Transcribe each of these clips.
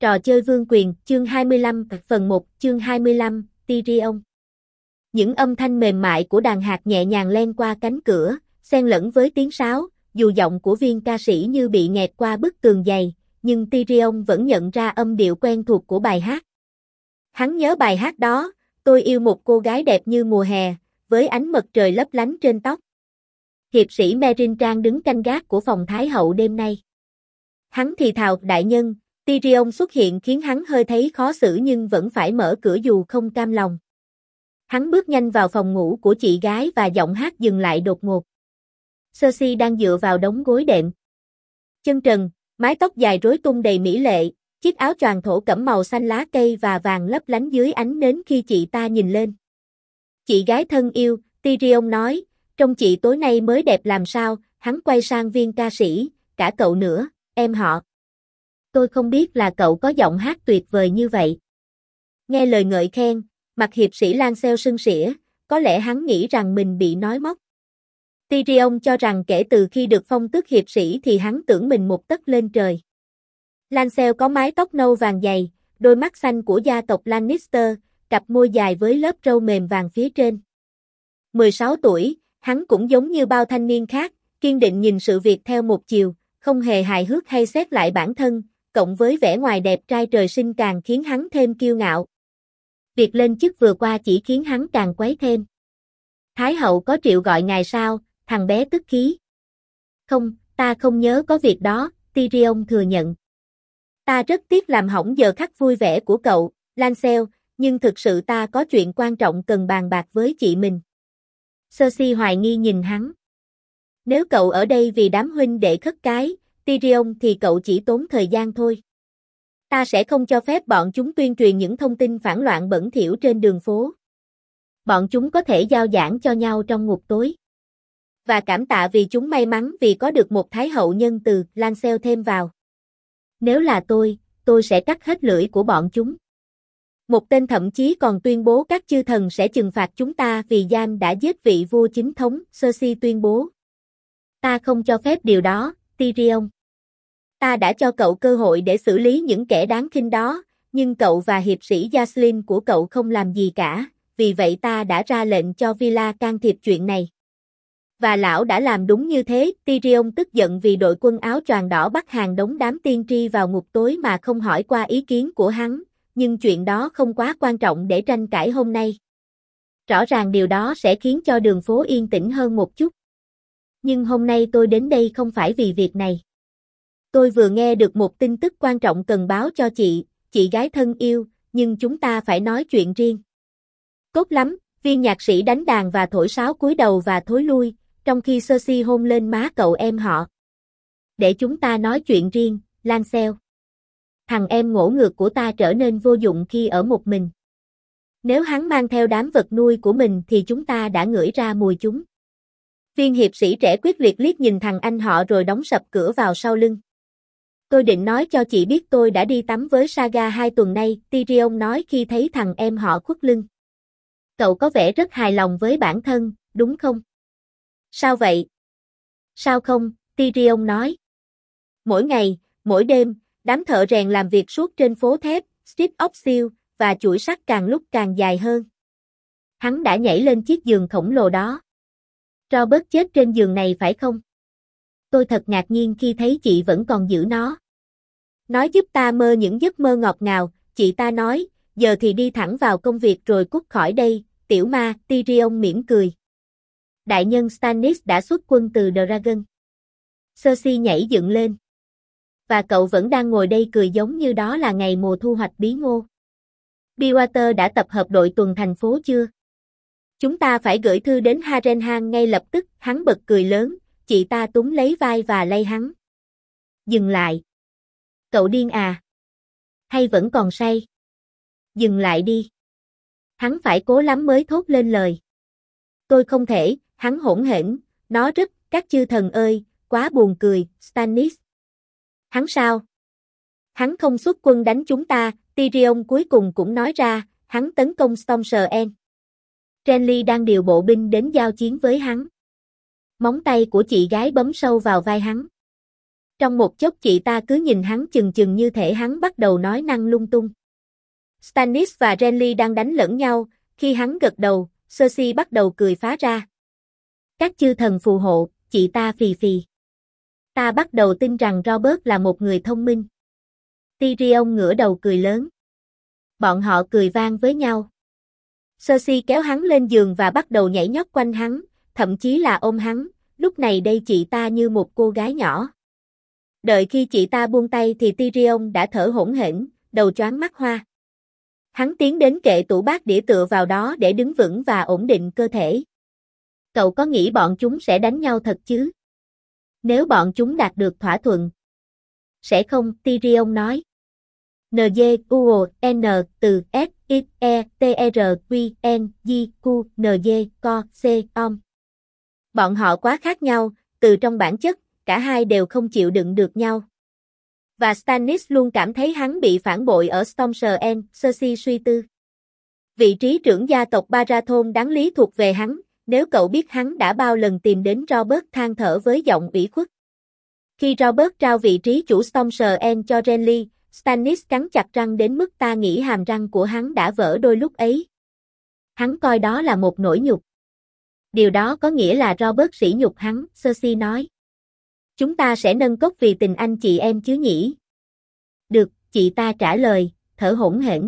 Trò chơi vương quyền, chương 25, phần 1, chương 25, Tyrion. Những âm thanh mềm mại của đàn hạt nhẹ nhàng len qua cánh cửa, xen lẫn với tiếng sáo, dù giọng của viên ca sĩ như bị nghẹt qua bức tường dày, nhưng Tyrion vẫn nhận ra âm điệu quen thuộc của bài hát. Hắn nhớ bài hát đó, tôi yêu một cô gái đẹp như mùa hè, với ánh mặt trời lấp lánh trên tóc. Hiệp sĩ Meryn Trang đứng canh gác của phòng Thái hậu đêm nay. Hắn thì thào, đại nhân. Tyrion xuất hiện khiến hắn hơi thấy khó xử nhưng vẫn phải mở cửa dù không cam lòng. Hắn bước nhanh vào phòng ngủ của chị gái và giọng hát dừng lại đột ngột. Cersei đang dựa vào đống gối đệm. Chân trần, mái tóc dài rối tung đầy mỹ lệ, chiếc áo choàng thổ cẩm màu xanh lá cây và vàng lấp lánh dưới ánh nến khi chị ta nhìn lên. Chị gái thân yêu, Tyrion nói, trông chị tối nay mới đẹp làm sao, hắn quay sang viên ca sĩ, cả cậu nữa, em họ. Tôi không biết là cậu có giọng hát tuyệt vời như vậy. Nghe lời ngợi khen, mặt hiệp sĩ Lancel sưng sỉa, có lẽ hắn nghĩ rằng mình bị nói móc. Tyrion cho rằng kể từ khi được phong tước hiệp sĩ thì hắn tưởng mình một tấc lên trời. Lancel có mái tóc nâu vàng dày, đôi mắt xanh của gia tộc Lannister, cặp môi dài với lớp râu mềm vàng phía trên. 16 tuổi, hắn cũng giống như bao thanh niên khác, kiên định nhìn sự việc theo một chiều, không hề hài hước hay xét lại bản thân. Cộng với vẻ ngoài đẹp trai trời sinh càng khiến hắn thêm kiêu ngạo. Việc lên chức vừa qua chỉ khiến hắn càng quấy thêm. Thái hậu có triệu gọi ngài sao, thằng bé tức khí. Không, ta không nhớ có việc đó, Tyrion thừa nhận. Ta rất tiếc làm hỏng giờ khắc vui vẻ của cậu, Lancel, nhưng thực sự ta có chuyện quan trọng cần bàn bạc với chị mình. Cersei hoài nghi nhìn hắn. Nếu cậu ở đây vì đám huynh đệ khất cái, Tyrion thì cậu chỉ tốn thời gian thôi. Ta sẽ không cho phép bọn chúng tuyên truyền những thông tin phản loạn bẩn thỉu trên đường phố. Bọn chúng có thể giao giảng cho nhau trong ngục tối. Và cảm tạ vì chúng may mắn vì có được một thái hậu nhân từ, Lancel thêm vào. Nếu là tôi sẽ cắt hết lưỡi của bọn chúng. Một tên thậm chí còn tuyên bố các chư thần sẽ trừng phạt chúng ta vì Giam đã giết vị vua chính thống, Cersei tuyên bố. Ta không cho phép điều đó, Tyrion. Ta đã cho cậu cơ hội để xử lý những kẻ đáng khinh đó, nhưng cậu và hiệp sĩ Jacelyn của cậu không làm gì cả, vì vậy ta đã ra lệnh cho Villa can thiệp chuyện này. Và lão đã làm đúng như thế, Tyrion tức giận vì đội quân áo choàng đỏ bắt hàng đống đám tiên tri vào ngục tối mà không hỏi qua ý kiến của hắn, nhưng chuyện đó không quá quan trọng để tranh cãi hôm nay. Rõ ràng điều đó sẽ khiến cho đường phố yên tĩnh hơn một chút. Nhưng hôm nay tôi đến đây không phải vì việc này. Tôi vừa nghe được một tin tức quan trọng cần báo cho chị gái thân yêu, nhưng chúng ta phải nói chuyện riêng. Tốt lắm, viên nhạc sĩ đánh đàn và thổi sáo cúi đầu và thối lui, trong khi Cersei hôn lên má cậu em họ. Để chúng ta nói chuyện riêng, Lancel. Thằng em ngỗ ngược của ta trở nên vô dụng khi ở một mình. Nếu hắn mang theo đám vật nuôi của mình thì chúng ta đã ngửi ra mùi chúng. Viên hiệp sĩ trẻ quyết liệt liếc nhìn thằng anh họ rồi đóng sập cửa vào sau lưng. Tôi định nói cho chị biết tôi đã đi tắm với Saga 2 tuần nay, Tyrion nói khi thấy thằng em họ khuất lưng. Cậu có vẻ rất hài lòng với bản thân, đúng không? Sao vậy? Sao không, Tyrion nói. Mỗi ngày, mỗi đêm, đám thợ rèn làm việc suốt trên phố thép, Street of Steel, và chuỗi sắt càng lúc càng dài hơn. Hắn đã nhảy lên chiếc giường khổng lồ đó. Robert chết trên giường này phải không? Tôi thật ngạc nhiên khi thấy chị vẫn còn giữ nó. Nó giúp ta mơ những giấc mơ ngọt ngào, chị ta nói, giờ thì đi thẳng vào công việc rồi cút khỏi đây, tiểu ma, Tyrion mỉm cười. Đại nhân Stannis đã xuất quân từ Dragon. Cersei nhảy dựng lên. Và cậu vẫn đang ngồi đây cười giống như đó là ngày mùa thu hoạch bí ngô. Bywater đã tập hợp đội tuần thành phố chưa? Chúng ta phải gửi thư đến Harrenhal ngay lập tức, hắn bật cười lớn, chị ta túm lấy vai và lay hắn. Dừng lại. Cậu điên à? Hay vẫn còn say? Dừng lại đi. Hắn phải cố lắm mới thốt lên lời. Tôi không thể, hắn hỗn hển, nó rất, các chư thần ơi, quá buồn cười, Stannis. Hắn sao? Hắn không xuất quân đánh chúng ta, Tyrion cuối cùng cũng nói ra, hắn tấn công Storm's End. Renly đang điều bộ binh đến giao chiến với hắn. Móng tay của chị gái bấm sâu vào vai hắn. Trong một chốc chị ta cứ nhìn hắn chừng chừng như thể hắn bắt đầu nói năng lung tung. Stannis và Renly đang đánh lẫn nhau, khi hắn gật đầu, Cersei bắt đầu cười phá ra. Các chư thần phù hộ, chị ta phì phì. Ta bắt đầu tin rằng Robert là một người thông minh. Tyrion ngửa đầu cười lớn. Bọn họ cười vang với nhau. Cersei kéo hắn lên giường và bắt đầu nhảy nhót quanh hắn, thậm chí là ôm hắn, lúc này đây chị ta như một cô gái nhỏ. Đợi khi chị ta buông tay thì Tyrion đã thở hổn hển, đầu choáng mắt hoa. Hắn tiến đến kệ tủ bát đĩa tựa vào đó để đứng vững và ổn định cơ thể. Cậu có nghĩ bọn chúng sẽ đánh nhau thật chứ? Nếu bọn chúng đạt được thỏa thuận. Sẽ không, Tyrion nói. N-G-U-O-N từ S-I-E-T-R-Q-N-G-Q-N-G-Co-C-O-M. Bọn họ quá khác nhau, từ trong bản chất, cả hai đều không chịu đựng được nhau. Và Stannis luôn cảm thấy hắn bị phản bội ở Storm's End, Cersei suy tư. Vị trí trưởng gia tộc Baratheon đáng lý thuộc về hắn, nếu cậu biết hắn đã bao lần tìm đến Robert than thở với giọng ủy khuất. Khi Robert trao vị trí chủ Storm's End cho Renly, Stannis cắn chặt răng đến mức ta nghĩ hàm răng của hắn đã vỡ đôi lúc ấy. Hắn coi đó là một nỗi nhục. Điều đó có nghĩa là Robert sỉ nhục hắn, Cersei nói. Chúng ta sẽ nâng cốc vì tình anh chị em chứ nhỉ? Được, chị ta trả lời, thở hổn hển.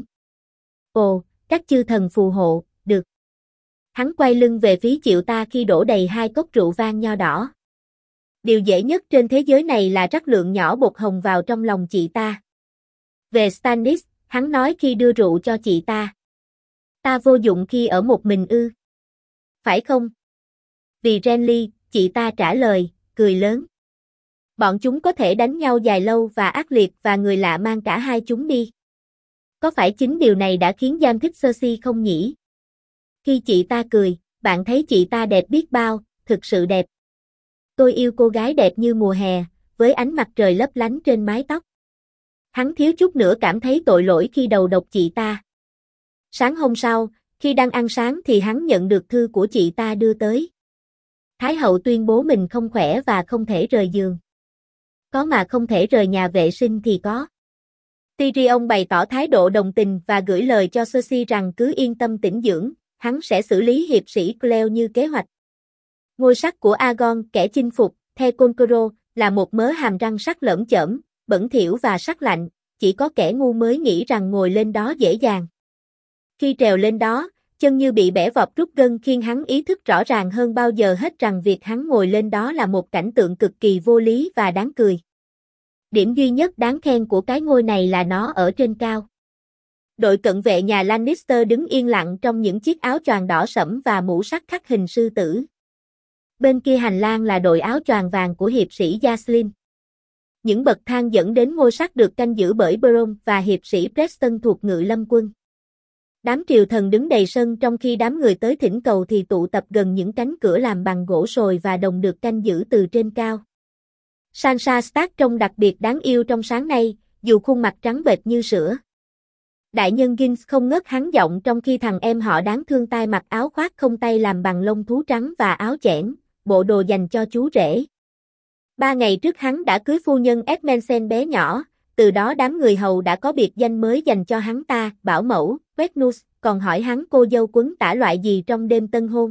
Ồ, các chư thần phù hộ, được. Hắn quay lưng về phía chị ta khi đổ đầy 2 cốc rượu vang nho đỏ. Điều dễ nhất trên thế giới này là rắc lượng nhỏ bột hồng vào trong lòng chị ta. Về Stannis, hắn nói khi đưa rượu cho chị ta. Ta vô dụng khi ở một mình ư? Phải không? Vì Renly, chị ta trả lời, cười lớn. Bọn chúng có thể đánh nhau dài lâu và ác liệt và người lạ mang cả hai chúng đi. Có phải chính điều này đã khiến Giam thích Cersei không nhỉ? Khi chị ta cười, bạn thấy chị ta đẹp biết bao, thực sự đẹp. Tôi yêu cô gái đẹp như mùa hè, với ánh mặt trời lấp lánh trên mái tóc. Hắn thiếu chút nữa cảm thấy tội lỗi khi đầu độc chị ta. Sáng hôm sau, khi đang ăn sáng thì hắn nhận được thư của chị ta đưa tới. Thái hậu tuyên bố mình không khỏe và không thể rời giường. Có mà không thể rời nhà vệ sinh thì có. Tyrion bày tỏ thái độ đồng tình và gửi lời cho Cersei rằng cứ yên tâm tĩnh dưỡng, hắn sẽ xử lý hiệp sĩ Cleo như kế hoạch. Ngôi sắt của Aegon, kẻ chinh phục, The Conqueror, là một mớ hàm răng sắt lởm chởm, bẩn thỉu và sắc lạnh, chỉ có kẻ ngu mới nghĩ rằng ngồi lên đó dễ dàng. Khi trèo lên đó, chân như bị bẻ vọt rút gân khiến hắn ý thức rõ ràng hơn bao giờ hết rằng việc hắn ngồi lên đó là một cảnh tượng cực kỳ vô lý và đáng cười. Điểm duy nhất đáng khen của cái ngôi này là nó ở trên cao. Đội cận vệ nhà Lannister đứng yên lặng trong những chiếc áo choàng đỏ sẫm và mũ sắt khắc hình sư tử. Bên kia hành lang là đội áo choàng vàng của hiệp sĩ Jacelyn. Những bậc thang dẫn đến ngôi sắt được canh giữ bởi Bronn và hiệp sĩ Preston thuộc Ngự Lâm quân. Đám triều thần đứng đầy sân trong khi đám người tới thỉnh cầu thì tụ tập gần những cánh cửa làm bằng gỗ sồi và đồng được canh giữ từ trên cao. Sansa Stark trông đặc biệt đáng yêu trong sáng nay, dù khuôn mặt trắng bệch như sữa. Đại nhân Gins không ngớt hắn giọng trong khi thằng em họ đáng thương tai mặc áo khoác không tay làm bằng lông thú trắng và áo chẽn, bộ đồ dành cho chú rể. 3 ngày trước hắn đã cưới phu nhân Edmundsen bé nhỏ, từ đó đám người hầu đã có biệt danh mới dành cho hắn ta, bảo mẫu, Quetnus, còn hỏi hắn cô dâu quấn tả loại gì trong đêm tân hôn.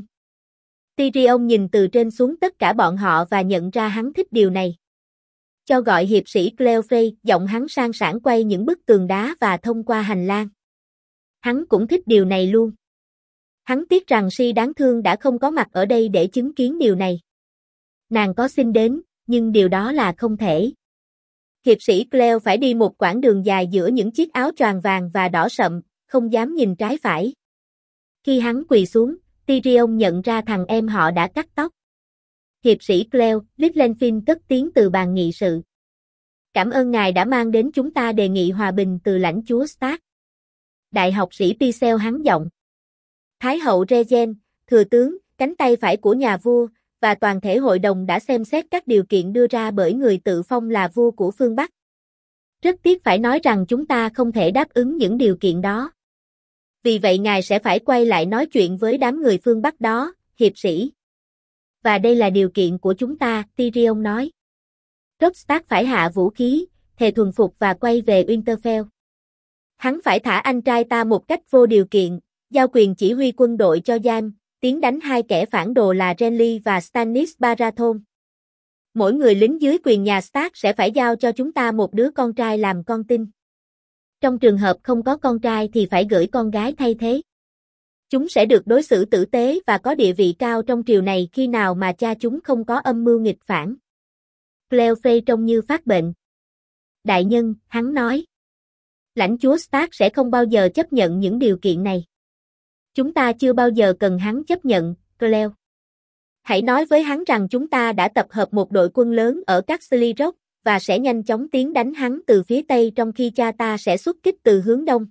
Tyrion nhìn từ trên xuống tất cả bọn họ và nhận ra hắn thích điều này. Cho gọi hiệp sĩ Cleo Frey, giọng hắn sang sảng quay những bức tường đá và thông qua hành lang. Hắn cũng thích điều này luôn. Hắn tiếc rằng Si đáng thương đã không có mặt ở đây để chứng kiến điều này. Nàng có xin đến, nhưng điều đó là không thể. Hiệp sĩ Cleo phải đi một quãng đường dài giữa những chiếc áo choàng vàng và đỏ sậm, không dám nhìn trái phải. Khi hắn quỳ xuống, Tyrion nhận ra thằng em họ đã cắt tóc. Hiệp sĩ Cleo, Littlefin cất tiếng từ bàn nghị sự. Cảm ơn ngài đã mang đến chúng ta đề nghị hòa bình từ lãnh chúa Stark. Đại học sĩ Pycelle hắn giọng. Thái hậu Regen, thừa tướng, cánh tay phải của nhà vua, và toàn thể hội đồng đã xem xét các điều kiện đưa ra bởi người tự phong là vua của phương Bắc. Rất tiếc phải nói rằng chúng ta không thể đáp ứng những điều kiện đó. Vì vậy ngài sẽ phải quay lại nói chuyện với đám người phương Bắc đó, hiệp sĩ. Và đây là điều kiện của chúng ta, Tyrion nói. Robb Stark phải hạ vũ khí, thề thuần phục và quay về Winterfell. Hắn phải thả anh trai ta một cách vô điều kiện, giao quyền chỉ huy quân đội cho Jaime, tiến đánh hai kẻ phản đồ là Renly và Stannis Baratheon. Mỗi người lính dưới quyền nhà Stark sẽ phải giao cho chúng ta một đứa con trai làm con tin. Trong trường hợp không có con trai thì phải gửi con gái thay thế. Chúng sẽ được đối xử tử tế và có địa vị cao trong triều này khi nào mà cha chúng không có âm mưu nghịch phản. Cleo Frey trông như phát bệnh. Đại nhân, hắn nói. Lãnh chúa Stark sẽ không bao giờ chấp nhận những điều kiện này. Chúng ta chưa bao giờ cần hắn chấp nhận, Cleo. Hãy nói với hắn rằng chúng ta đã tập hợp một đội quân lớn ở Casterly Rock và sẽ nhanh chóng tiến đánh hắn từ phía Tây trong khi cha ta sẽ xuất kích từ hướng Đông.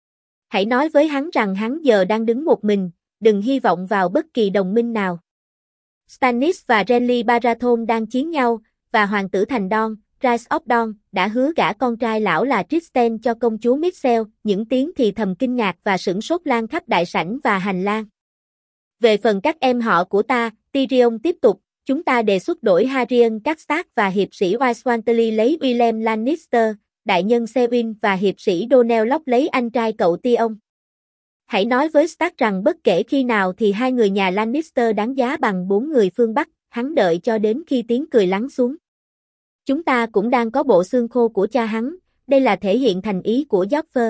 Hãy nói với hắn rằng hắn giờ đang đứng một mình, đừng hy vọng vào bất kỳ đồng minh nào. Stannis và Renly Baratheon đang chiến nhau, và hoàng tử thành Dorne, Rise of Dorne, đã hứa gả con trai lão là Tristan cho công chúa Mitchell. Những tiếng thì thầm kinh ngạc và sửng sốt lan khắp đại sảnh và hành lang. Về phần các em họ của ta, Tyrion tiếp tục, chúng ta đề xuất đổi Harrien các Stark và hiệp sĩ White Walter lấy Willem Lannister, đại nhân Sewin và hiệp sĩ Donell Locke lấy anh trai cậu Theon. Hãy nói với Stark rằng bất kể khi nào thì hai người nhà Lannister đáng giá bằng 4 người phương Bắc, hắn đợi cho đến khi tiếng cười lắng xuống. Chúng ta cũng đang có bộ xương khô của cha hắn, đây là thể hiện thành ý của Joffrey.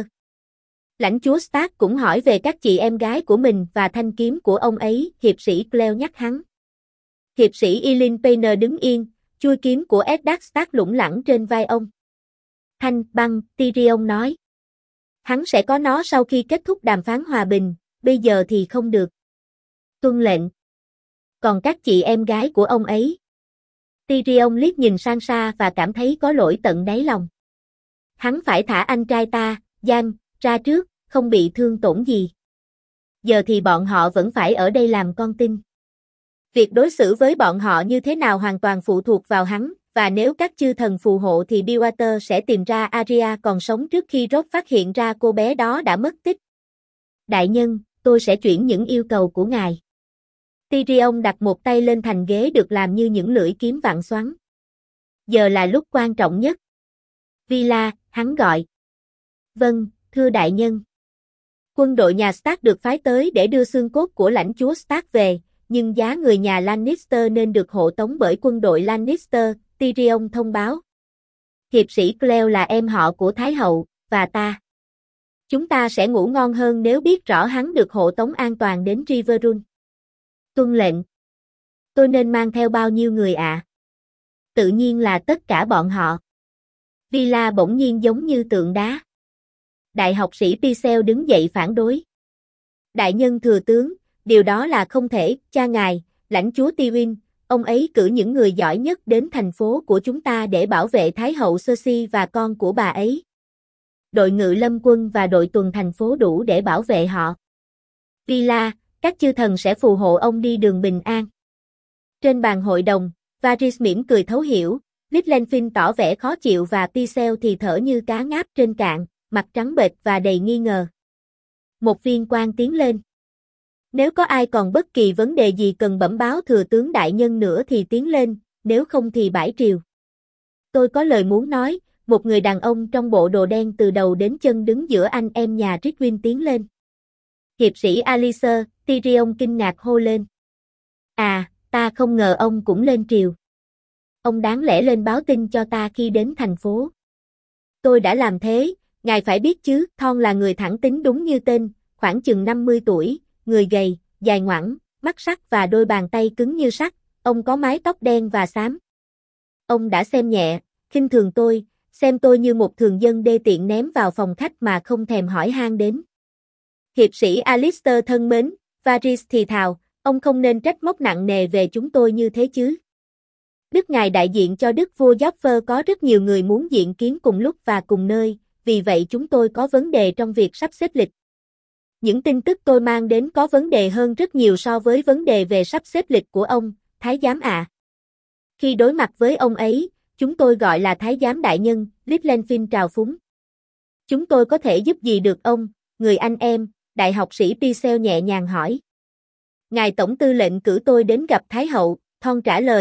Lãnh chúa Stark cũng hỏi về các chị em gái của mình và thanh kiếm của ông ấy, hiệp sĩ Cleo nhắc hắn. Hiệp sĩ Eileen Payne đứng yên, chuôi kiếm của Eddard Stark lủng lẳng trên vai ông. Thanh băng, Tyrion nói. Hắn sẽ có nó sau khi kết thúc đàm phán hòa bình, bây giờ thì không được. Tuân lệnh. Còn các chị em gái của ông ấy? Tyrion liếc nhìn Sansa và cảm thấy có lỗi tận đáy lòng. Hắn phải thả anh trai ta, Jaime, ra trước, không bị thương tổn gì. Giờ thì bọn họ vẫn phải ở đây làm con tin. Việc đối xử với bọn họ như thế nào hoàn toàn phụ thuộc vào hắn, và nếu các chư thần phù hộ thì Bywater sẽ tìm ra Arya còn sống trước khi Robb phát hiện ra cô bé đó đã mất tích. Đại nhân, tôi sẽ chuyển những yêu cầu của ngài. Tyrion đặt một tay lên thành ghế được làm như những lưỡi kiếm vặn xoắn. Giờ là lúc quan trọng nhất. Villa, hắn gọi. Vâng, thưa đại nhân. Quân đội nhà Stark được phái tới để đưa xương cốt của lãnh chúa Stark về, nhưng giá người nhà Lannister nên được hộ tống bởi quân đội Lannister, Tyrion thông báo. Hiệp sĩ Cleo là em họ của Thái hậu, và ta. Chúng ta sẽ ngủ ngon hơn nếu biết rõ hắn được hộ tống an toàn đến Riverrun. Tuân lệnh. Tôi nên mang theo bao nhiêu người ạ? Tự nhiên là tất cả bọn họ. Villa bỗng nhiên giống như tượng đá. Đại học sĩ Pycelle đứng dậy phản đối. Đại nhân thừa tướng, điều đó là không thể, cha ngài, lãnh chúa Tywin, ông ấy cử những người giỏi nhất đến thành phố của chúng ta để bảo vệ Thái hậu Cersei và con của bà ấy. Đội ngự lâm quân và đội tuần thành phố đủ để bảo vệ họ. Villa, các chư thần sẽ phù hộ ông đi đường bình an. Trên bàn hội đồng, Varys mỉm cười thấu hiểu, Littlefinger tỏ vẻ khó chịu và Pycelle thì thở như cá ngáp trên cạn, mặt trắng bệch và đầy nghi ngờ. Một viên quan tiến lên. Nếu có ai còn bất kỳ vấn đề gì cần bẩm báo thừa tướng đại nhân nữa thì tiến lên, nếu không thì bãi triều. Tôi có lời muốn nói, một người đàn ông trong bộ đồ đen từ đầu đến chân đứng giữa anh em nhà Tywin tiến lên. Hiệp sĩ Alistair, Tyrion kinh ngạc hô lên. À, ta không ngờ ông cũng lên triều. Ông đáng lẽ lên báo tin cho ta khi đến thành phố. Tôi đã làm thế, ngài phải biết chứ, Thorne là người thẳng tính đúng như tên, khoảng chừng 50 tuổi, người gầy, dài ngoẵng, mắt sắc và đôi bàn tay cứng như sắt, ông có mái tóc đen và xám. Ông đã xem nhẹ, khinh thường tôi, xem tôi như một thường dân đê tiện ném vào phòng khách mà không thèm hỏi han đến. Hiệp sĩ Alistair thân mến, Varys thì thào, ông không nên trách móc nặng nề về chúng tôi như thế chứ. Đức ngài đại diện cho đức vua Joffrey có rất nhiều người muốn diện kiến cùng lúc và cùng nơi, vì vậy chúng tôi có vấn đề trong việc sắp xếp lịch. Những tin tức tôi mang đến có vấn đề hơn rất nhiều so với vấn đề về sắp xếp lịch của ông, Thái giám ạ. Khi đối mặt với ông ấy, chúng tôi gọi là Thái giám đại nhân, Littlefinger trào phúng. Chúng tôi có thể giúp gì được ông, người anh em, đại học sĩ Pycelle nhẹ nhàng hỏi. Ngài tổng tư lệnh cử tôi đến gặp Thái hậu, Thorne trả lời,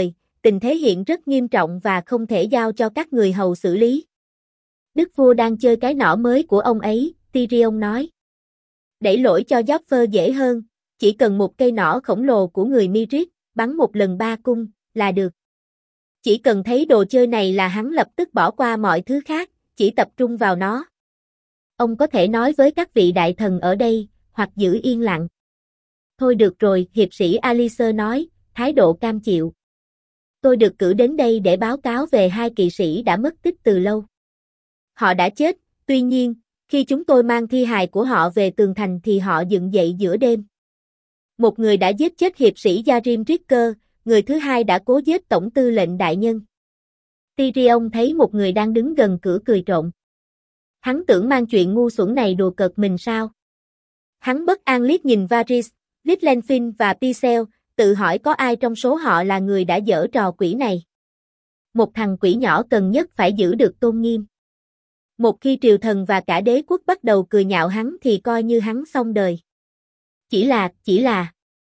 tình thế hiện rất nghiêm trọng và không thể giao cho các người hầu xử lý. Đức vua đang chơi cái nỏ mới của ông ấy, Tyrion nói. Đẩy lỗi cho Joffrey dễ hơn, chỉ cần một cây nỏ khổng lồ của người Myrick, bắn một lần 3 cung, là được. Chỉ cần thấy đồ chơi này là hắn lập tức bỏ qua mọi thứ khác, chỉ tập trung vào nó. Ông có thể nói với các vị đại thần ở đây, hoặc giữ yên lặng. Thôi được rồi, hiệp sĩ Alistair nói, thái độ cam chịu. Tôi được cử đến đây để báo cáo về 2 kỵ sĩ đã mất tích từ lâu. Họ đã chết, tuy nhiên, khi chúng tôi mang thi hài của họ về tường thành thì họ dựng dậy giữa đêm. Một người đã giết chết hiệp sĩ Jarim Ricker, người thứ hai đã cố giết tổng tư lệnh đại nhân. Tyrion thấy một người đang đứng gần cửa cười trộm. Hắn tưởng mang chuyện ngu xuẩn này đùa cợt mình sao? Hắn bất an liếc nhìn Varys, Littlefinger và Pycelle, tự hỏi có ai trong số họ là người đã giở trò quỷ này. Một thằng quỷ nhỏ cần nhất phải giữ được tôn nghiêm. Một khi triều thần và cả đế quốc bắt đầu cười nhạo hắn thì coi như hắn xong đời. Chỉ là.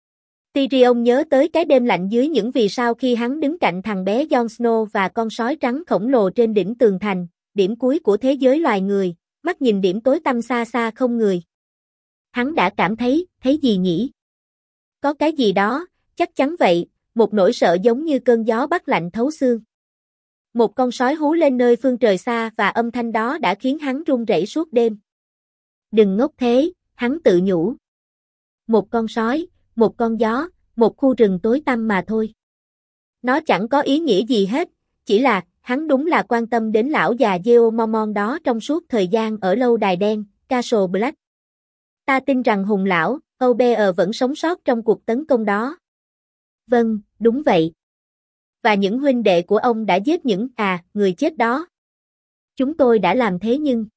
Tyrion nhớ tới cái đêm lạnh dưới những vì sao khi hắn đứng cạnh thằng bé Jon Snow và con sói trắng khổng lồ trên đỉnh tường thành, điểm cuối của thế giới loài người, mắt nhìn điểm tối tăm xa xa không người. Hắn đã cảm thấy gì nhỉ? Có cái gì đó, chắc chắn vậy, một nỗi sợ giống như cơn gió bắc lạnh thấu xương. Một con sói hú lên nơi phương trời xa và âm thanh đó đã khiến hắn run rẩy suốt đêm. Đừng ngốc thế, hắn tự nhủ. Một con sói, một con gió, một khu rừng tối tăm mà thôi. Nó chẳng có ý nghĩa gì hết, chỉ là, hắn đúng là quan tâm đến lão già Yeoman Mormont đó trong suốt thời gian ở lâu đài đen, Castle Black. Ta tin rằng hùng lão, Oberyn vẫn sống sót trong cuộc tấn công đó. Vâng, đúng vậy. Và những huynh đệ của ông đã giết những người chết đó. Chúng tôi đã làm thế nhưng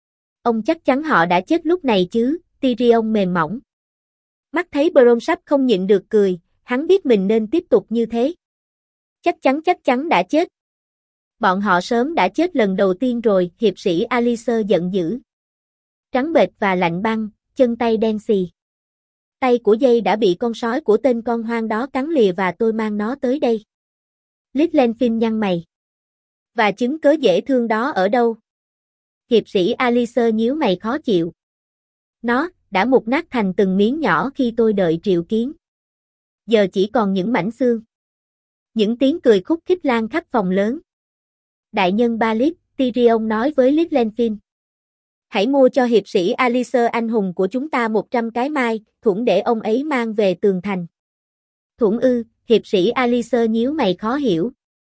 ông chắc chắn họ đã chết lúc này chứ, Tyrion mềm mỏng. Mắt thấy Bronn sắp không nhịn được cười, hắn biết mình nên tiếp tục như thế. Chắc chắn đã chết. Bọn họ sớm đã chết lần đầu tiên rồi, hiệp sĩ Alistair giận dữ. Trắng bệch và lạnh băng, chân tay đen xì. Tay của dây đã bị con sói của tên con hoang đó cắn lìa và tôi mang nó tới đây. Littlefinger nhăn mày. Và chứng cớ dễ thương đó ở đâu? Hiệp sĩ Alistair nhíu mày khó chịu. Nó đã mục nát thành từng miếng nhỏ khi tôi đợi triệu kiến. Giờ chỉ còn những mảnh xương. Những tiếng cười khúc khích lan khắp phòng lớn. Đại nhân Baelish, Tyrion nói với Littlefinger. Hãy mua cho hiệp sĩ Alistair anh hùng của chúng ta 100 cái mai, thủng để ông ấy mang về tường thành. Thủng ư, hiệp sĩ Alistair nhíu mày khó hiểu.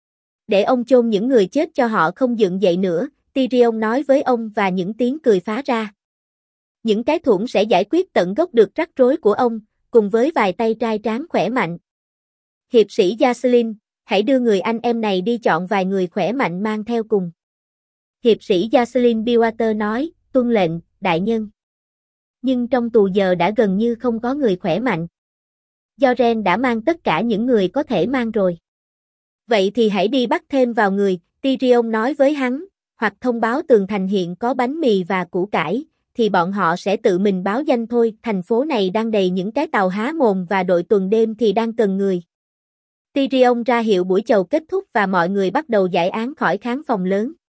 Để ông chôn những người chết cho họ không dựng dậy nữa, Tyrion nói với ông và những tiếng cười phá ra. Những cái thủng sẽ giải quyết tận gốc được rắc rối của ông, cùng với vài tay trai tráng khỏe mạnh. Hiệp sĩ Jacelyn, hãy đưa người anh em này đi chọn vài người khỏe mạnh mang theo cùng. Hiệp sĩ Jacelyn Bywater nói, tuân lệnh, đại nhân. Nhưng trong tù giờ đã gần như không có người khỏe mạnh. Joren đã mang tất cả những người có thể mang rồi. Vậy thì hãy đi bắt thêm vào người, Tyrion nói với hắn, hoặc thông báo tường thành hiện có bánh mì và củ cải, thì bọn họ sẽ tự mình báo danh thôi, thành phố này đang đầy những cái tàu há mồm và đội tuần đêm thì đang cần người. Tyrion ra hiệu buổi chầu kết thúc và mọi người bắt đầu giải án khỏi khán phòng lớn.